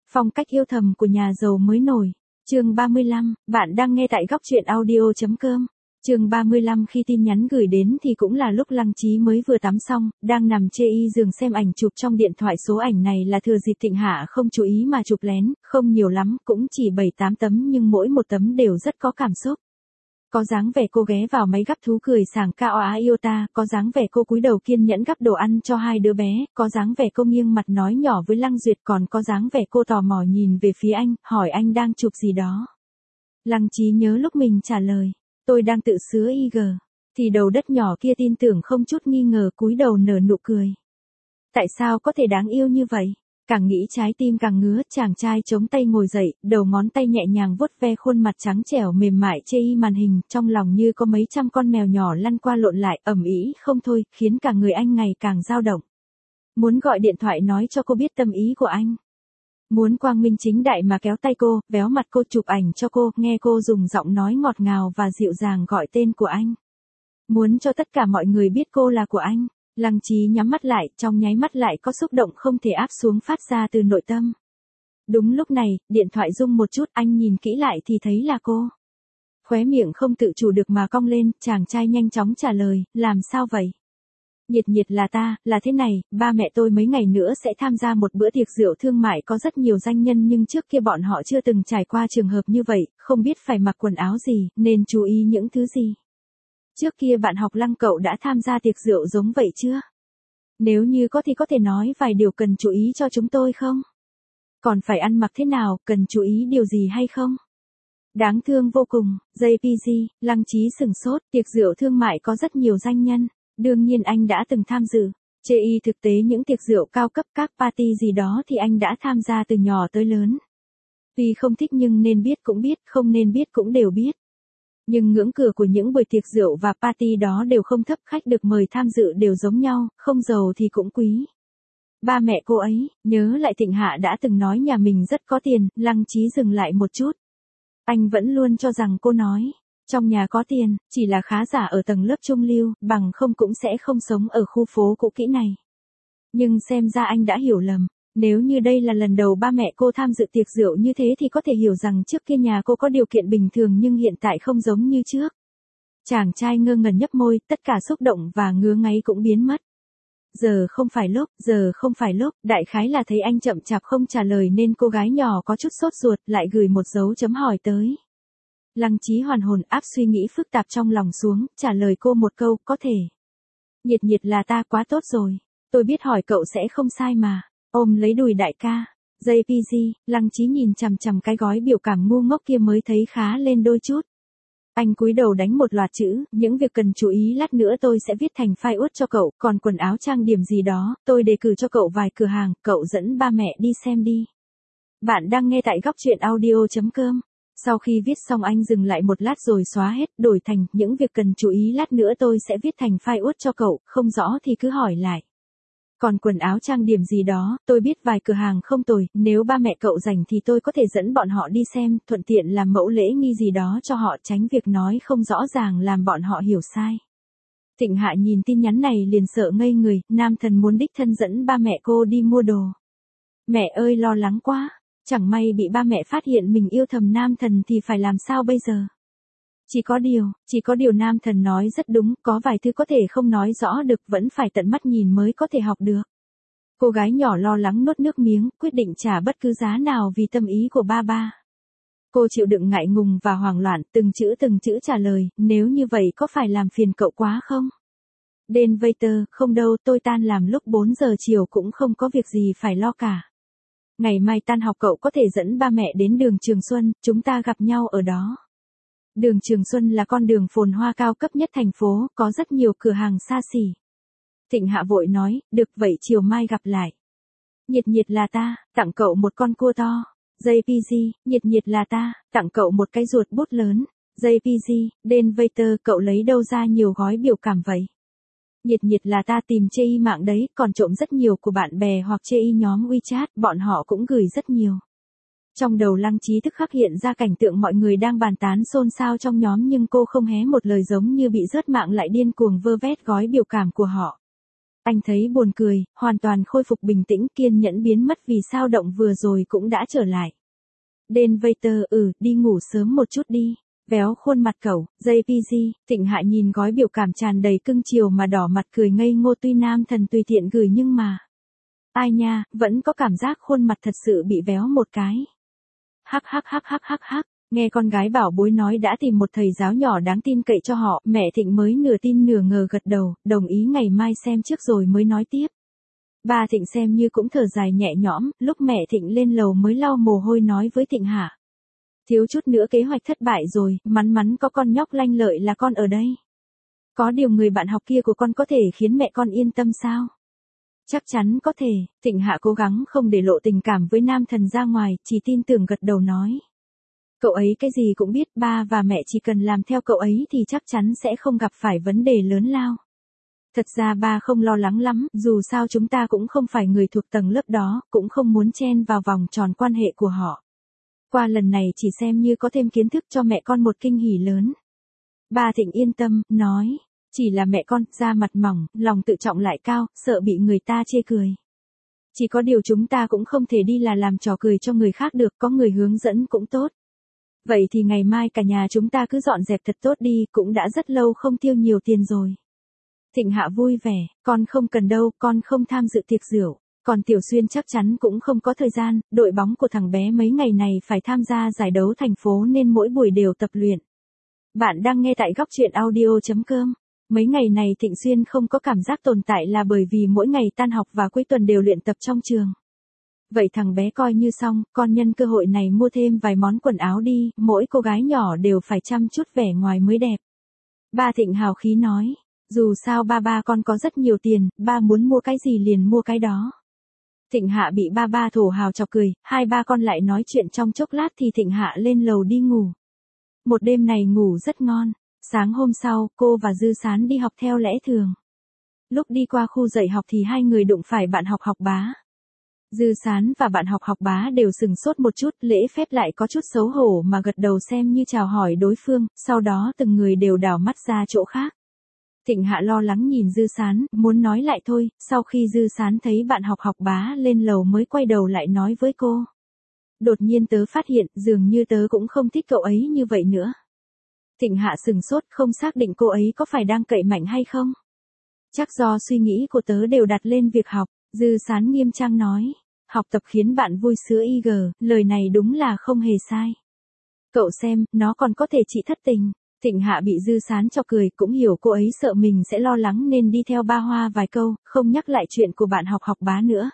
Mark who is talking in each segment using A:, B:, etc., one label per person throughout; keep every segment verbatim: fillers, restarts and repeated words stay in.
A: Phong cách yêu thầm của nhà giàu mới nổi. Chương ba mươi lăm, bạn đang nghe tại góc truyện audio chấm com. Chương ba mươi lăm khi tin nhắn gửi đến thì cũng là lúc Lăng Chí mới vừa tắm xong, đang nằm chê y giường xem ảnh chụp trong điện thoại. Số ảnh này là thừa dịp Thịnh Hạ không chú ý mà chụp lén, không nhiều lắm, cũng chỉ bảy tám tấm nhưng mỗi một tấm đều rất có cảm xúc. Có dáng vẻ cô ghé vào máy gắp thú cười sảng ca oá yêu ta, có dáng vẻ cô cúi đầu kiên nhẫn gắp đồ ăn cho hai đứa bé, có dáng vẻ cô nghiêng mặt nói nhỏ với Lăng Duyệt, còn có dáng vẻ cô tò mò nhìn về phía anh, hỏi anh đang chụp gì đó. Lăng Chí nhớ lúc mình trả lời, tôi đang tự sứa i giê, thì đầu đất nhỏ kia tin tưởng không chút nghi ngờ cúi đầu nở nụ cười. Tại sao có thể đáng yêu như vậy? Càng nghĩ trái tim càng ngứa, chàng trai chống tay ngồi dậy, đầu ngón tay nhẹ nhàng vuốt ve khuôn mặt trắng trẻo mềm mại chê y màn hình, trong lòng như có mấy trăm con mèo nhỏ lăn qua lộn lại, ầm ĩ không thôi, khiến cả người anh ngày càng dao động. Muốn gọi điện thoại nói cho cô biết tâm ý của anh. Muốn quang minh chính đại mà kéo tay cô, véo mặt cô, chụp ảnh cho cô, nghe cô dùng giọng nói ngọt ngào và dịu dàng gọi tên của anh. Muốn cho tất cả mọi người biết cô là của anh. Lăng Chí nhắm mắt lại, trong nháy mắt lại có xúc động không thể áp xuống phát ra từ nội tâm. Đúng lúc này, điện thoại rung một chút, anh nhìn kỹ lại thì thấy là cô. Khóe miệng không tự chủ được mà cong lên, chàng trai nhanh chóng trả lời, làm sao vậy? Nhiệt nhiệt là ta, là thế này, ba mẹ tôi mấy ngày nữa sẽ tham gia một bữa tiệc rượu thương mại có rất nhiều danh nhân nhưng trước kia bọn họ chưa từng trải qua trường hợp như vậy, không biết phải mặc quần áo gì, nên chú ý những thứ gì. Trước kia bạn học Lăng cậu đã tham gia tiệc rượu giống vậy chưa? Nếu như có thì có thể nói vài điều cần chú ý cho chúng tôi không? Còn phải ăn mặc thế nào, cần chú ý điều gì hay không? Đáng thương vô cùng, gi pê giê, Lăng Chí sửng sốt, tiệc rượu thương mại có rất nhiều danh nhân, đương nhiên anh đã từng tham dự. Chê y thực tế những tiệc rượu cao cấp, các party gì đó thì anh đã tham gia từ nhỏ tới lớn. Tuy không thích nhưng nên biết cũng biết, không nên biết cũng đều biết. Nhưng ngưỡng cửa của những buổi tiệc rượu và party đó đều không thấp, khách được mời tham dự đều giống nhau, không giàu thì cũng quý. Ba mẹ cô ấy, nhớ lại Thịnh Hạ đã từng nói nhà mình rất có tiền, Lăng Chí dừng lại một chút. Anh vẫn luôn cho rằng cô nói, trong nhà có tiền, chỉ là khá giả ở tầng lớp trung lưu, bằng không cũng sẽ không sống ở khu phố cũ kỹ này. Nhưng xem ra anh đã hiểu lầm. Nếu như đây là lần đầu ba mẹ cô tham dự tiệc rượu như thế thì có thể hiểu rằng trước kia nhà cô có điều kiện bình thường nhưng hiện tại không giống như trước. Chàng trai ngơ ngẩn nhấp môi, tất cả xúc động và ngứa ngáy cũng biến mất. Giờ không phải lúc, giờ không phải lúc, đại khái là thấy anh chậm chạp không trả lời nên cô gái nhỏ có chút sốt ruột, lại gửi một dấu chấm hỏi tới. Lăng Chí hoàn hồn, áp suy nghĩ phức tạp trong lòng xuống, trả lời cô một câu, có thể. Nhiệt nhiệt là ta, quá tốt rồi. Tôi biết hỏi cậu sẽ không sai mà. Ôm lấy đùi đại ca. gi pê giê, Lăng Chí nhìn chằm chằm cái gói biểu cảm ngu ngốc kia mới thấy khá lên đôi chút. Anh cúi đầu đánh một loạt chữ, những việc cần chú ý lát nữa tôi sẽ viết thành file út cho cậu, còn quần áo trang điểm gì đó, tôi đề cử cho cậu vài cửa hàng, cậu dẫn ba mẹ đi xem đi. Bạn đang nghe tại góc truyện audio chấm com. Sau khi viết xong anh dừng lại một lát rồi xóa hết, đổi thành, những việc cần chú ý lát nữa tôi sẽ viết thành file út cho cậu, không rõ thì cứ hỏi lại. Còn quần áo trang điểm gì đó, tôi biết vài cửa hàng không tồi, nếu ba mẹ cậu rảnh thì tôi có thể dẫn bọn họ đi xem, thuận tiện làm mẫu lễ nghi gì đó cho họ, tránh việc nói không rõ ràng làm bọn họ hiểu sai. Thịnh Hạ nhìn tin nhắn này liền sợ ngây người, nam thần muốn đích thân dẫn ba mẹ cô đi mua đồ. Mẹ ơi lo lắng quá, chẳng may bị ba mẹ phát hiện mình yêu thầm nam thần thì phải làm sao bây giờ? Chỉ có điều, chỉ có điều nam thần nói rất đúng, có vài thứ có thể không nói rõ được, vẫn phải tận mắt nhìn mới có thể học được. Cô gái nhỏ lo lắng nuốt nước miếng, quyết định trả bất cứ giá nào vì tâm ý của ba ba. Cô chịu đựng ngại ngùng và hoảng loạn, từng chữ từng chữ trả lời, nếu như vậy có phải làm phiền cậu quá không? Đền waiter, không đâu, tôi tan làm lúc bốn giờ chiều cũng không có việc gì phải lo cả. Ngày mai tan học cậu có thể dẫn ba mẹ đến đường Trường Xuân, chúng ta gặp nhau ở đó. Đường Trường Xuân là con đường phồn hoa cao cấp nhất thành phố, có rất nhiều cửa hàng xa xỉ. Thịnh Hạ vội nói, được vậy chiều mai gặp lại. Nhiệt nhiệt là ta, tặng cậu một con cua to. gi pê giê, nhiệt nhiệt là ta, tặng cậu một cái ruột bút lớn. gi pê giê, đền waiter, cậu lấy đâu ra nhiều gói biểu cảm vậy? Nhiệt nhiệt là ta tìm chê y mạng đấy, còn trộm rất nhiều của bạn bè hoặc chê y nhóm WeChat, bọn họ cũng gửi rất nhiều. Trong đầu Lăng Chí tức khắc hiện ra cảnh tượng mọi người đang bàn tán xôn xao trong nhóm nhưng cô không hé một lời giống như bị rớt mạng lại điên cuồng vơ vét gói biểu cảm của họ. Anh thấy buồn cười, hoàn toàn khôi phục bình tĩnh, kiên nhẫn biến mất vì sao động vừa rồi cũng đã trở lại. Đền waiter, ừ, đi ngủ sớm một chút đi. Véo khuôn mặt cậu, jê pê giê, Thịnh Hạ nhìn gói biểu cảm tràn đầy cưng chiều mà đỏ mặt cười ngây ngô, tuy nam thần tùy tiện gửi nhưng mà. Ai nha, vẫn có cảm giác khuôn mặt thật sự bị véo một cái. Hắc hắc hắc hắc hắc hắc, nghe con gái bảo bối nói đã tìm một thầy giáo nhỏ đáng tin cậy cho họ, mẹ Thịnh mới nửa tin nửa ngờ gật đầu, đồng ý ngày mai xem trước rồi mới nói tiếp. Ba Thịnh xem như cũng thở dài nhẹ nhõm, lúc mẹ Thịnh lên lầu mới lau mồ hôi nói với Thịnh Hạ. Thiếu chút nữa kế hoạch thất bại rồi, mắn mắn có con nhóc lanh lợi là con ở đây. Có điều người bạn học kia của con có thể khiến mẹ con yên tâm sao? Chắc chắn có thể, Thịnh Hạ cố gắng không để lộ tình cảm với nam thần ra ngoài, chỉ tin tưởng gật đầu nói. Cậu ấy cái gì cũng biết, ba và mẹ chỉ cần làm theo cậu ấy thì chắc chắn sẽ không gặp phải vấn đề lớn lao. Thật ra ba không lo lắng lắm, dù sao chúng ta cũng không phải người thuộc tầng lớp đó, cũng không muốn chen vào vòng tròn quan hệ của họ. Qua lần này chỉ xem như có thêm kiến thức cho mẹ con một kinh hỉ lớn. Ba Thịnh yên tâm, nói, chỉ là mẹ con, da mặt mỏng, lòng tự trọng lại cao, sợ bị người ta chê cười. Chỉ có điều chúng ta cũng không thể đi là làm trò cười cho người khác được, có người hướng dẫn cũng tốt. Vậy thì ngày mai cả nhà chúng ta cứ dọn dẹp thật tốt đi, cũng đã rất lâu không tiêu nhiều tiền rồi. Thịnh Hạ vui vẻ, con không cần đâu, con không tham dự tiệc rượu. Còn Tiểu Xuyên chắc chắn cũng không có thời gian, đội bóng của thằng bé mấy ngày này phải tham gia giải đấu thành phố nên mỗi buổi đều tập luyện. Bạn đang nghe tại góc truyện audio chấm com. Mấy ngày này Thịnh Xuyên không có cảm giác tồn tại là bởi vì mỗi ngày tan học và cuối tuần đều luyện tập trong trường. Vậy thằng bé coi như xong, con nhân cơ hội này mua thêm vài món quần áo đi, mỗi cô gái nhỏ đều phải chăm chút vẻ ngoài mới đẹp. Ba Thịnh hào khí nói, dù sao ba ba con có rất nhiều tiền, ba muốn mua cái gì liền mua cái đó. Thịnh Hạ bị ba ba thổ hào chọc cười, hai ba con lại nói chuyện trong chốc lát thì Thịnh Hạ lên lầu đi ngủ. Một đêm này ngủ rất ngon, sáng hôm sau cô và Dư Sán đi học theo lẽ thường. Lúc đi qua khu dạy học thì hai người đụng phải bạn học học bá. Dư Sán và bạn học học bá đều sừng sốt một chút, lễ phép lại có chút xấu hổ mà gật đầu xem như chào hỏi đối phương, sau đó từng người đều đảo mắt ra chỗ khác. Thịnh Hạ lo lắng nhìn Dư Sán, muốn nói lại thôi, sau khi Dư Sán thấy bạn học học bá lên lầu mới quay đầu lại nói với cô. Đột nhiên tớ phát hiện, dường như tớ cũng không thích cậu ấy như vậy nữa. Thịnh Hạ sừng sốt, không xác định cô ấy có phải đang cậy mạnh hay không. Chắc do suy nghĩ của tớ đều đặt lên việc học, Dư Sán nghiêm trang nói. Học tập khiến bạn vui sướng i giê, lời này đúng là không hề sai. Cậu xem, nó còn có thể trị thất tình. Thịnh Hạ bị Dư Sán cho cười, cũng hiểu cô ấy sợ mình sẽ lo lắng nên đi theo ba hoa vài câu, không nhắc lại chuyện của bạn học học bá nữa.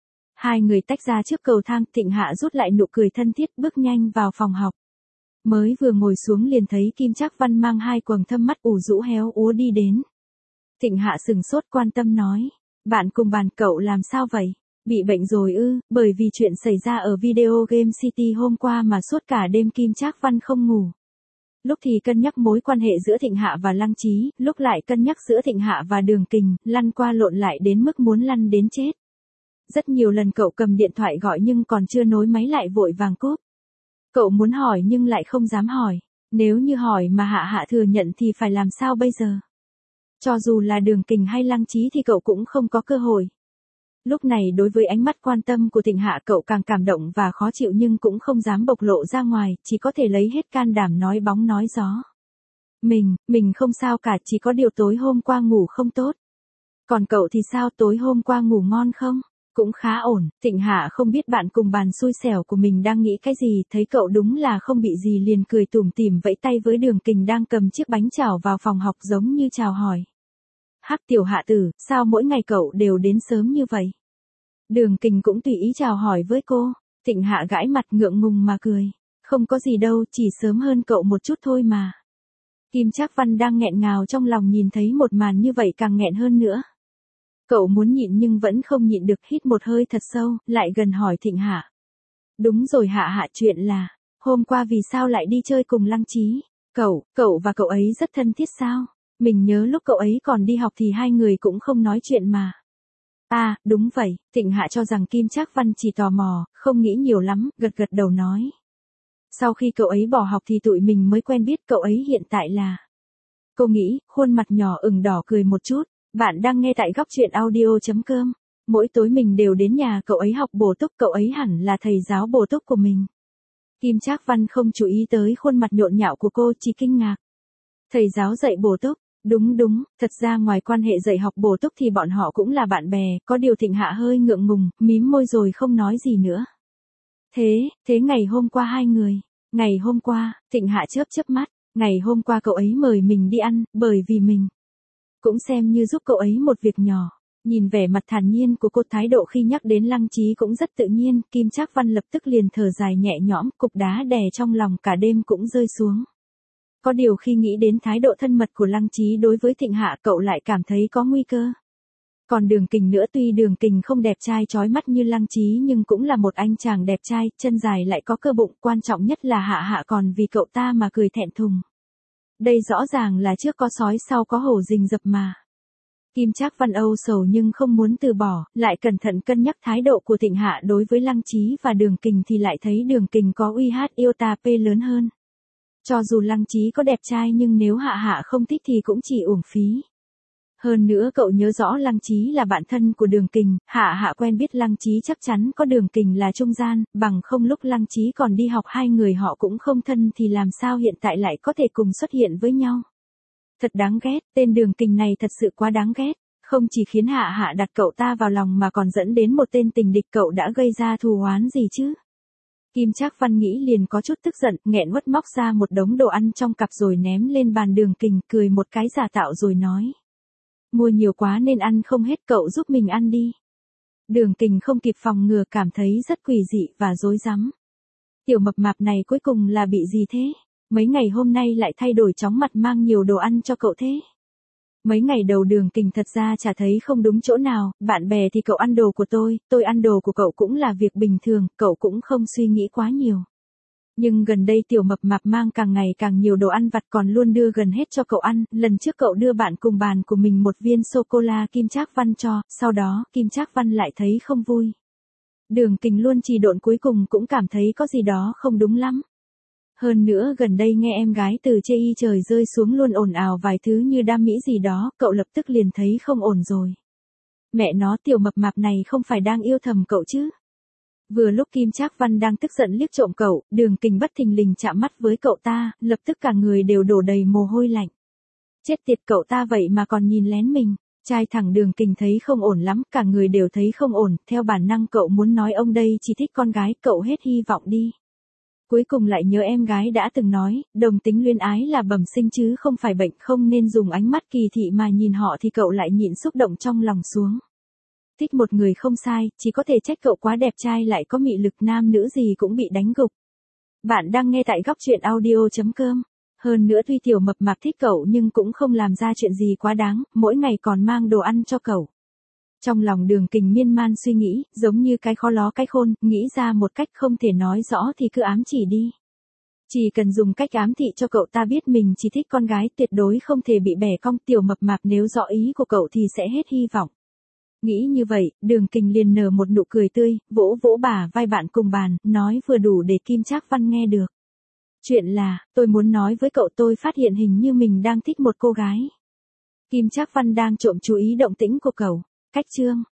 A: Hai người tách ra trước cầu thang, Thịnh Hạ rút lại nụ cười thân thiết bước nhanh vào phòng học. Mới vừa ngồi xuống liền thấy Kim Trác Văn mang hai quầng thâm mắt ủ rũ héo úa đi đến. Thịnh Hạ sừng sốt quan tâm nói, bạn cùng bàn cậu làm sao vậy? Bị bệnh rồi ư? Bởi vì chuyện xảy ra ở Video Game City hôm qua mà suốt cả đêm Kim Trác Văn không ngủ. Lúc thì cân nhắc mối quan hệ giữa Thịnh Hạ và Lăng Chí, lúc lại cân nhắc giữa Thịnh Hạ và Đường Kình, lăn qua lộn lại đến mức muốn lăn đến chết. Rất nhiều lần cậu cầm điện thoại gọi nhưng còn chưa nối máy lại vội vàng cúp. Cậu muốn hỏi nhưng lại không dám hỏi. Nếu như hỏi mà Hạ Hạ thừa nhận thì phải làm sao bây giờ? Cho dù là Đường Kình hay Lăng Chí thì cậu cũng không có cơ hội. Lúc này đối với ánh mắt quan tâm của Thịnh Hạ cậu càng cảm động và khó chịu nhưng cũng không dám bộc lộ ra ngoài, chỉ có thể lấy hết can đảm nói bóng nói gió. Mình, mình không sao cả, chỉ có điều tối hôm qua ngủ không tốt. Còn cậu thì sao, tối hôm qua ngủ ngon không? Cũng khá ổn. Thịnh Hạ không biết bạn cùng bàn xui xẻo của mình đang nghĩ cái gì, thấy cậu đúng là không bị gì liền cười tủm tỉm vẫy tay với Đường Kình đang cầm chiếc bánh chảo vào phòng học giống như chào hỏi. Hắc tiểu Hạ tử, sao mỗi ngày cậu đều đến sớm như vậy? Đường Kình cũng tùy ý chào hỏi với cô. Thịnh Hạ gãi mặt ngượng ngùng mà cười. Không có gì đâu, chỉ sớm hơn cậu một chút thôi mà. Kim Trác Văn đang nghẹn ngào trong lòng nhìn thấy một màn như vậy càng nghẹn hơn nữa. Cậu muốn nhịn nhưng vẫn không nhịn được, hít một hơi thật sâu, lại gần hỏi Thịnh Hạ. Đúng rồi Hạ Hạ, chuyện là, hôm qua vì sao lại đi chơi cùng Lăng Chí? Cậu, cậu và cậu ấy rất thân thiết sao? Mình nhớ lúc cậu ấy còn đi học thì hai người cũng không nói chuyện mà. À, đúng vậy, Thịnh Hạ cho rằng Kim Trác Văn chỉ tò mò, không nghĩ nhiều lắm, gật gật đầu nói. Sau khi cậu ấy bỏ học thì tụi mình mới quen biết, cậu ấy hiện tại là. Cô nghĩ, khuôn mặt nhỏ ửng đỏ cười một chút, Bạn đang nghe tại góc chuyện audio chấm com. Mỗi tối mình đều đến nhà cậu ấy học bổ túc, cậu ấy hẳn là thầy giáo bổ túc của mình. Kim Trác Văn không chú ý tới khuôn mặt nhộn nhạo của cô, chỉ kinh ngạc. Thầy giáo dạy bổ túc, đúng đúng, thật ra ngoài quan hệ dạy học bổ túc thì bọn họ cũng là bạn bè, có điều Thịnh Hạ hơi ngượng ngùng, mím môi rồi không nói gì nữa. Thế, thế ngày hôm qua hai người, ngày hôm qua, Thịnh Hạ chớp chớp mắt, ngày hôm qua cậu ấy mời mình đi ăn, bởi vì mình cũng xem như giúp cậu ấy một việc nhỏ. Nhìn vẻ mặt thản nhiên của cô, thái độ khi nhắc đến Lăng Chí cũng rất tự nhiên, Kim Trác Văn lập tức liền thở dài nhẹ nhõm, cục đá đè trong lòng cả đêm cũng rơi xuống. Có điều khi nghĩ đến thái độ thân mật của Lăng Chí đối với Thịnh Hạ, cậu lại cảm thấy có nguy cơ. Còn Đường Kình nữa, tuy Đường Kình không đẹp trai chói mắt như Lăng Chí nhưng cũng là một anh chàng đẹp trai, chân dài lại có cơ bụng, quan trọng nhất là Hạ Hạ còn vì cậu ta mà cười thẹn thùng. Đây rõ ràng là trước có sói sau có hổ rình rập mà. Kim Trác Văn âu sầu nhưng không muốn từ bỏ, lại cẩn thận cân nhắc thái độ của Thịnh Hạ đối với Lăng Chí và Đường Kình thì lại thấy Đường Kình có uy hát iota p lớn hơn. Cho dù Lăng Chí có đẹp trai nhưng nếu Hạ Hạ không thích thì cũng chỉ uổng phí. Hơn nữa cậu nhớ rõ Lăng Chí là bạn thân của Đường Kình, Hạ Hạ quen biết Lăng Chí chắc chắn có Đường Kình là trung gian, bằng không lúc Lăng Chí còn đi học hai người họ cũng không thân thì làm sao hiện tại lại có thể cùng xuất hiện với nhau. Thật đáng ghét, tên Đường Kình này thật sự quá đáng ghét, không chỉ khiến Hạ Hạ đặt cậu ta vào lòng mà còn dẫn đến một tên tình địch, cậu đã gây ra thù oán gì chứ? Kim Trác Văn nghĩ liền có chút tức giận, nghẹn uất móc ra một đống đồ ăn trong cặp rồi ném lên bàn Đường Kình, cười một cái giả tạo rồi nói. Mua nhiều quá nên ăn không hết, cậu giúp mình ăn đi. Đường Kình không kịp phòng ngừa, cảm thấy rất quỷ dị và rối rắm. Tiểu mập mạp này cuối cùng là bị gì thế? Mấy ngày hôm nay lại thay đổi chóng mặt mang nhiều đồ ăn cho cậu thế. Mấy ngày đầu Đường Kình thật ra chả thấy không đúng chỗ nào, bạn bè thì cậu ăn đồ của tôi, tôi ăn đồ của cậu cũng là việc bình thường, cậu cũng không suy nghĩ quá nhiều. Nhưng gần đây tiểu mập mạp mang càng ngày càng nhiều đồ ăn vặt, còn luôn đưa gần hết cho cậu ăn, lần trước cậu đưa bạn cùng bàn của mình một viên sô-cô-la Kim Trác Văn cho, sau đó Kim Trác Văn lại thấy không vui. Đường Kình luôn trì độn, cuối cùng cũng cảm thấy có gì đó không đúng lắm. Hơn nữa gần đây nghe em gái từ chê y trời rơi xuống luôn ồn ào vài thứ như đam mỹ gì đó, cậu lập tức liền thấy không ổn rồi. Mẹ nó, tiểu mập mạp này không phải đang yêu thầm cậu chứ? Vừa lúc Kim Trác Văn đang tức giận liếc trộm cậu, Đường Kình bất thình lình chạm mắt với cậu ta, lập tức cả người đều đổ đầy mồ hôi lạnh. Chết tiệt, cậu ta vậy mà còn nhìn lén mình. Trai thẳng Đường Kình thấy không ổn lắm, cả người đều thấy không ổn, theo bản năng cậu muốn nói ông đây chỉ thích con gái, cậu hết hy vọng đi. Cuối cùng lại nhớ em gái đã từng nói, đồng tính luyến ái là bẩm sinh chứ không phải bệnh, không nên dùng ánh mắt kỳ thị mà nhìn họ, thì cậu lại nhịn xúc động trong lòng xuống. Thích một người không sai, chỉ có thể trách cậu quá đẹp trai lại có mị lực, nam nữ gì cũng bị đánh gục. Bạn đang nghe tại góc chuyện audio chấm com. Hơn nữa tuy tiểu mập mạp thích cậu nhưng cũng không làm ra chuyện gì quá đáng, mỗi ngày còn mang đồ ăn cho cậu. Trong lòng Đường Kình miên man suy nghĩ, giống như cái khó ló cái khôn, nghĩ ra một cách không thể nói rõ thì cứ ám chỉ đi. Chỉ cần dùng cách ám thị cho cậu ta biết mình chỉ thích con gái, tuyệt đối không thể bị bẻ cong. Tiểu mập mạp nếu rõ ý của cậu thì sẽ hết hy vọng. Nghĩ như vậy, Đường Kình liền nở một nụ cười tươi, vỗ vỗ bả vai bạn cùng bàn, nói vừa đủ để Kim Trác Văn nghe được. Chuyện là, tôi muốn nói với cậu, tôi phát hiện hình như mình đang thích một cô gái. Kim Trác Văn đang trộm chú ý động tĩnh của cậu. Cách chương